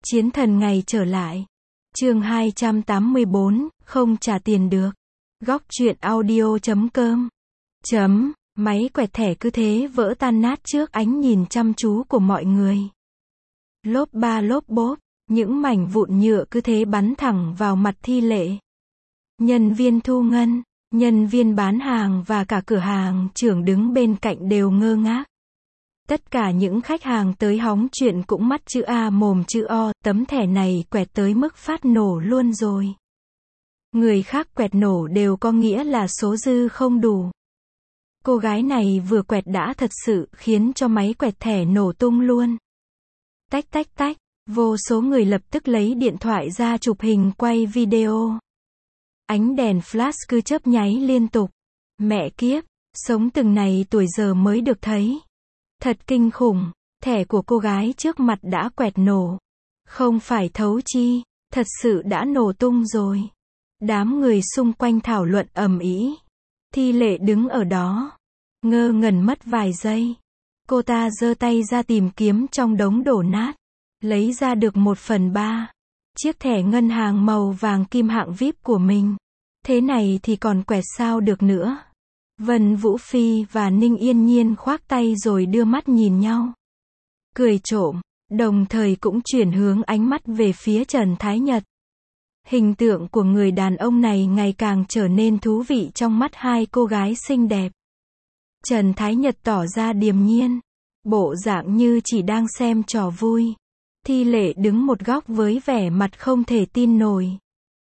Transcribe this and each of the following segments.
Chiến thần ngày trở lại. Chương 284, không trả tiền được. Góc truyện audio.com. Máy quẹt thẻ cứ thế vỡ tan nát trước ánh nhìn chăm chú của mọi người. Lốp ba lốp bốp, những mảnh vụn nhựa cứ thế bắn thẳng vào mặt Thi Lệ. Nhân viên thu ngân, nhân viên bán hàng và cả cửa hàng trưởng đứng bên cạnh đều ngơ ngác. Tất cả những khách hàng tới hóng chuyện cũng mắt chữ A mồm chữ O, tấm thẻ này quẹt tới mức phát nổ luôn rồi. Người khác quẹt nổ đều có nghĩa là số dư không đủ. Cô gái này vừa quẹt đã thật sự khiến cho máy quẹt thẻ nổ tung luôn. Tách tách tách, vô số người lập tức lấy điện thoại ra chụp hình quay video. Ánh đèn flash cứ chớp nháy liên tục. Mẹ kiếp, sống từng này tuổi giờ mới được thấy. Thật kinh khủng, thẻ của cô gái trước mặt đã quẹt nổ. Không phải thấu chi, thật sự đã nổ tung rồi. Đám người xung quanh thảo luận ầm ĩ. Thi Lệ đứng ở đó, ngơ ngẩn mất vài giây. Cô ta giơ tay ra tìm kiếm trong đống đổ nát, lấy ra được 1/3 chiếc thẻ ngân hàng màu vàng kim hạng VIP của mình. Thế này thì còn quẹt sao được nữa. Vân Vũ Phi và Ninh Yên Nhiên khoác tay rồi đưa mắt nhìn nhau. Cười trộm, đồng thời cũng chuyển hướng ánh mắt về phía Trần Thái Nhật. Hình tượng của người đàn ông này ngày càng trở nên thú vị trong mắt hai cô gái xinh đẹp. Trần Thái Nhật tỏ ra điềm nhiên, bộ dạng như chỉ đang xem trò vui. Thi Lệ đứng một góc với vẻ mặt không thể tin nổi.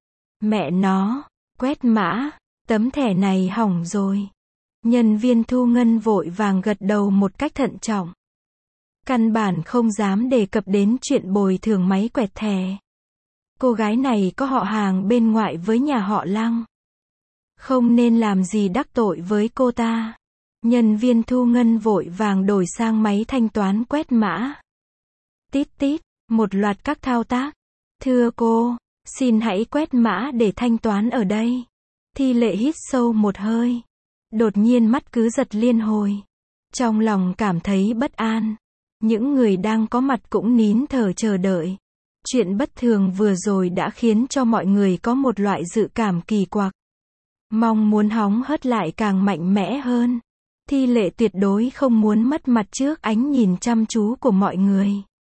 Mẹ nó, quét mã, tấm thẻ này hỏng rồi. Nhân viên thu ngân vội vàng gật đầu một cách thận trọng. Căn bản không dám đề cập đến chuyện bồi thường máy quẹt thẻ. Cô gái này có họ hàng bên ngoại với nhà họ Lăng. Không nên làm gì đắc tội với cô ta. Nhân viên thu ngân vội vàng đổi sang máy thanh toán quét mã. Tít tít, một loạt các thao tác. Thưa cô, xin hãy quét mã để thanh toán ở đây. Thi Lệ hít sâu một hơi. Đột nhiên mắt cứ giật liên hồi. Trong lòng cảm thấy bất an. Những người đang có mặt cũng nín thở chờ đợi. Chuyện bất thường vừa rồi đã khiến cho mọi người có một loại dự cảm kỳ quặc. Mong muốn hóng hớt lại càng mạnh mẽ hơn. Thi Lệ tuyệt đối không muốn mất mặt trước ánh nhìn chăm chú của mọi người.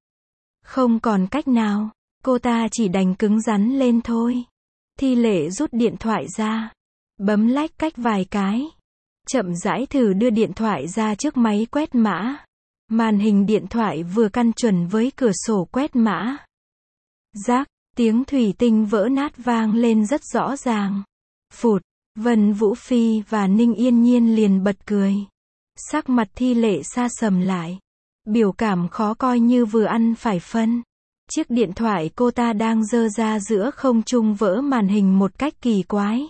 Không còn cách nào, cô ta chỉ đành cứng rắn lên thôi. Thi Lệ rút điện thoại ra, bấm lách cách vài cái. Chậm rãi thử đưa điện thoại ra trước máy quét mã. Màn hình điện thoại vừa căn chuẩn với cửa sổ quét mã. Rác, tiếng thủy tinh vỡ nát vang lên rất rõ ràng. Phụt, Vân Vũ Phi và Ninh Yên Nhiên liền bật cười. Sắc mặt Thi Lệ sa sầm lại. Biểu cảm khó coi như vừa ăn phải phân. Chiếc điện thoại cô ta đang giơ ra giữa không trung vỡ màn hình một cách kỳ quái.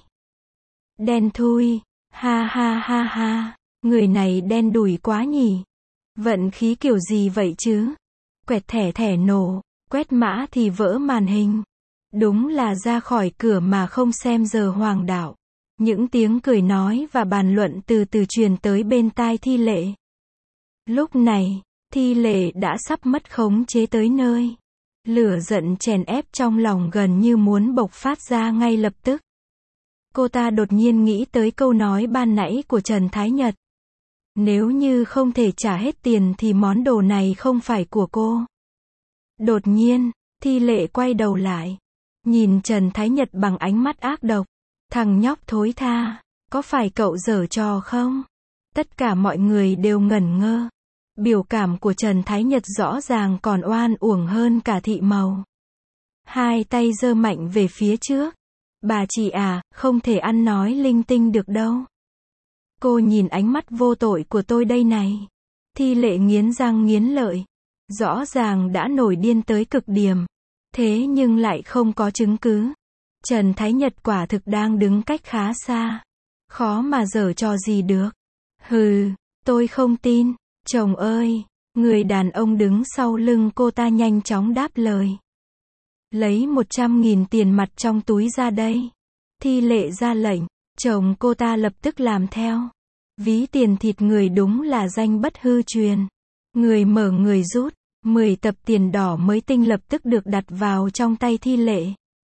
Đen thui, ha ha ha ha, người này đen đủi quá nhỉ. Vận khí kiểu gì vậy chứ? Quẹt thẻ nổ, quét mã thì vỡ màn hình. Đúng là ra khỏi cửa mà không xem giờ hoàng đạo. Những tiếng cười nói và bàn luận từ từ truyền tới bên tai Thi Lệ. Lúc này, Thi Lệ đã sắp mất khống chế tới nơi. Lửa giận chèn ép trong lòng gần như muốn bộc phát ra ngay lập tức. Cô ta đột nhiên nghĩ tới câu nói ban nãy của Trần Thái Nhật. Nếu như không thể trả hết tiền thì món đồ này không phải của cô. Đột nhiên, Thi Lệ quay đầu lại. Nhìn Trần Thái Nhật bằng ánh mắt ác độc. Thằng nhóc thối tha, có phải cậu giở trò không? Tất cả mọi người đều ngẩn ngơ. Biểu cảm của Trần Thái Nhật rõ ràng còn oan uổng hơn cả Thị Màu. Hai tay giơ mạnh về phía trước. Bà chị à, không thể ăn nói linh tinh được đâu. Cô nhìn ánh mắt vô tội của tôi đây này. Thi Lệ nghiến răng nghiến lợi. Rõ ràng đã nổi điên tới cực điểm. Thế nhưng lại không có chứng cứ. Trần Thái Nhật quả thực đang đứng cách khá xa. Khó mà giở trò gì được. Hừ, tôi không tin. Chồng ơi, người đàn ông đứng sau lưng cô ta nhanh chóng đáp lời. Lấy 100.000 tiền mặt trong túi ra đây. Thi Lệ ra lệnh, chồng cô ta lập tức làm theo. Ví tiền thịt người đúng là danh bất hư truyền. Người mở người rút, 10 tập tiền đỏ mới tinh lập tức được đặt vào trong tay Thi Lệ.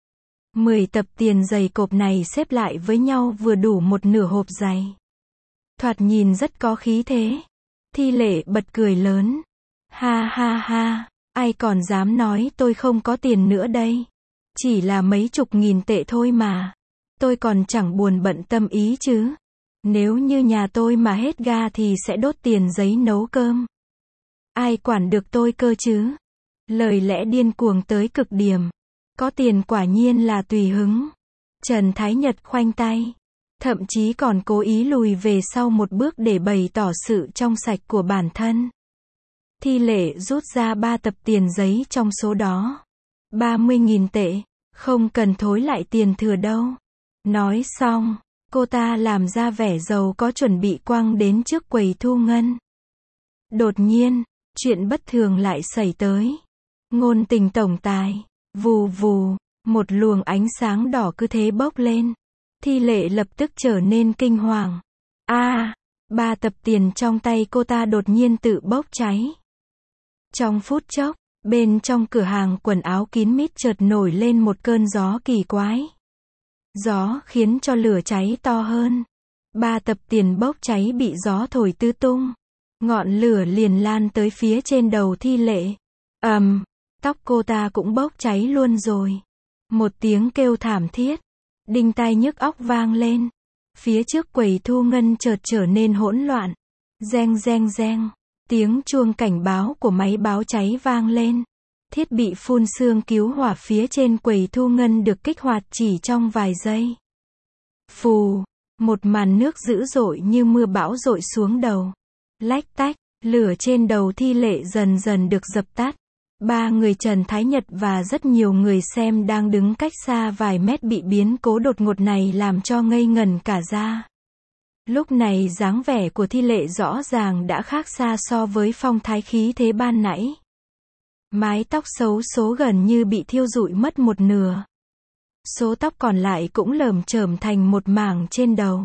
10 tập tiền dày cộp này xếp lại với nhau vừa đủ một nửa hộp giày. Thoạt nhìn rất có khí thế. Thi Lệ bật cười lớn. Ha ha ha, ai còn dám nói tôi không có tiền nữa đây. Chỉ là mấy chục nghìn tệ thôi mà. Tôi còn chẳng buồn bận tâm ý chứ. Nếu như nhà tôi mà hết ga thì sẽ đốt tiền giấy nấu cơm. Ai quản được tôi cơ chứ? Lời lẽ điên cuồng tới cực điểm. Có tiền quả nhiên là tùy hứng. Trần Thái Nhật khoanh tay. Thậm chí còn cố ý lùi về sau một bước để bày tỏ sự trong sạch của bản thân. Thi Lệ rút ra 3 tập tiền giấy trong số đó. 30.000 tệ. Không cần thối lại tiền thừa đâu. Nói xong, cô ta làm ra vẻ giàu có chuẩn bị quăng đến trước quầy thu ngân. Đột nhiên, chuyện bất thường lại xảy tới. Ngôn Tình tổng tài. Vù vù, một luồng ánh sáng đỏ cứ thế bốc lên. Thi Lệ lập tức trở nên kinh hoàng. A, 3 tập tiền trong tay cô ta đột nhiên tự bốc cháy. Trong phút chốc, bên trong cửa hàng quần áo kín mít chợt nổi lên một cơn gió kỳ quái. Gió khiến cho lửa cháy to hơn. 3 tập tiền bốc cháy bị gió thổi tứ tung. Ngọn lửa liền lan tới phía trên đầu Thi Lệ. Tóc cô ta cũng bốc cháy luôn rồi. Một tiếng kêu thảm thiết, đinh tai nhức óc vang lên. Phía trước quầy thu ngân chợt trở nên hỗn loạn. Reng reng reng, tiếng chuông cảnh báo của máy báo cháy vang lên. Thiết bị phun sương cứu hỏa phía trên quầy thu ngân được kích hoạt chỉ trong vài giây. Phù, một màn nước dữ dội như mưa bão dội xuống đầu. Lách tách, lửa trên đầu Thi Lệ dần dần được dập tắt. 3 người Trần Thái Nhật và rất nhiều người xem đang đứng cách xa vài mét bị biến cố đột ngột này làm cho ngây ngẩn cả ra. Lúc này dáng vẻ của Thi Lệ rõ ràng đã khác xa so với phong thái khí thế ban nãy. Mái tóc xấu số gần như bị thiêu rụi mất một nửa. Số tóc còn lại cũng lởm chởm thành một mảng trên đầu.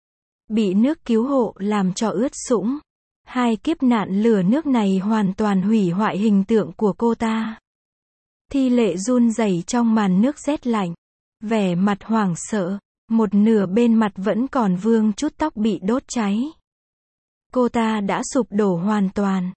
Bị nước cứu hộ làm cho ướt sũng. 2 kiếp nạn lửa nước này hoàn toàn hủy hoại hình tượng của cô ta. Thi Lệ run rẩy trong màn nước rét lạnh. Vẻ mặt hoảng sợ. Một nửa bên mặt vẫn còn vương chút tóc bị đốt cháy. Cô ta đã sụp đổ hoàn toàn.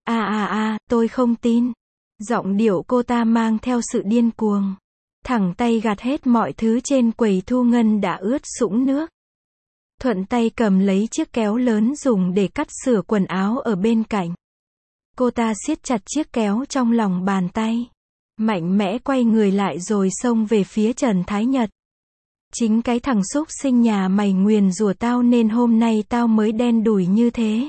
Tôi không tin. Giọng điệu cô ta mang theo sự điên cuồng. Thẳng tay gạt hết mọi thứ trên quầy thu ngân đã ướt sũng nước. Thuận tay cầm lấy chiếc kéo lớn dùng để cắt sửa quần áo ở bên cạnh. Cô ta siết chặt chiếc kéo trong lòng bàn tay. Mạnh mẽ quay người lại rồi xông về phía Trần Thái Nhật. Chính cái thằng xúc sinh nhà mày nguyền rủa tao nên hôm nay tao mới đen đủi như thế.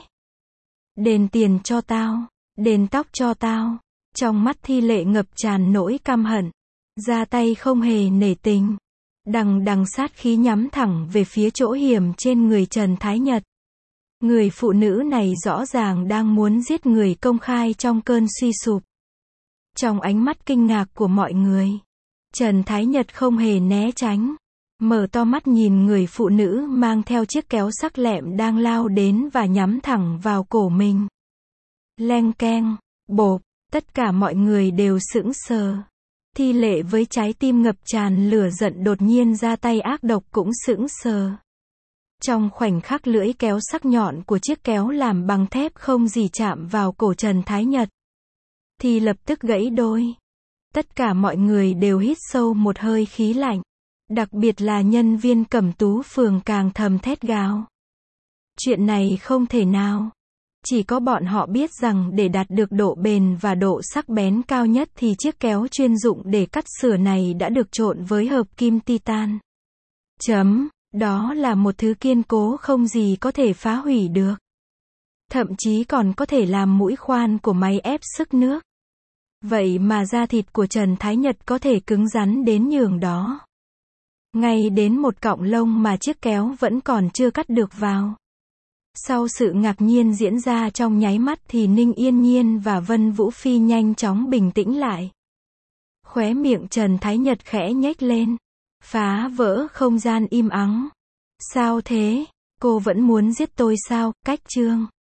Đền tiền cho tao. Đền tóc cho tao. Trong mắt Thi Lệ ngập tràn nỗi căm hận. Ra tay không hề nể tình. Đằng sát khí nhắm thẳng về phía chỗ hiểm trên người Trần Thái Nhật. Người phụ nữ này rõ ràng đang muốn giết người công khai trong cơn suy sụp. Trong ánh mắt kinh ngạc của mọi người, Trần Thái Nhật không hề né tránh. Mở to mắt nhìn người phụ nữ mang theo chiếc kéo sắc lẹm đang lao đến và nhắm thẳng vào cổ mình. Leng keng, bộp, tất cả mọi người đều sững sờ. Thi Lệ với trái tim ngập tràn lửa giận đột nhiên ra tay ác độc cũng sững sờ. Trong khoảnh khắc lưỡi kéo sắc nhọn của chiếc kéo làm bằng thép không gì chạm vào cổ Trần Thái Nhật, thì lập tức gãy đôi. Tất cả mọi người đều hít sâu một hơi khí lạnh. Đặc biệt là nhân viên Cẩm Tú phường càng thầm thét gào. Chuyện này không thể nào. Chỉ có bọn họ biết rằng để đạt được độ bền và độ sắc bén cao nhất thì chiếc kéo chuyên dụng để cắt sửa này đã được trộn với hợp kim titan. Đó là một thứ kiên cố không gì có thể phá hủy được. Thậm chí còn có thể làm mũi khoan của máy ép sức nước. Vậy mà da thịt của Trần Thái Nhật có thể cứng rắn đến nhường đó. Ngay đến một cọng lông mà chiếc kéo vẫn còn chưa cắt được vào. Sau sự ngạc nhiên diễn ra trong nháy mắt thì Ninh Yên Nhiên và Vân Vũ Phi nhanh chóng bình tĩnh lại. Khóe miệng Trần Thái Nhật khẽ nhếch lên. Phá vỡ không gian im ắng. Sao thế? Cô vẫn muốn giết tôi sao? Cách chương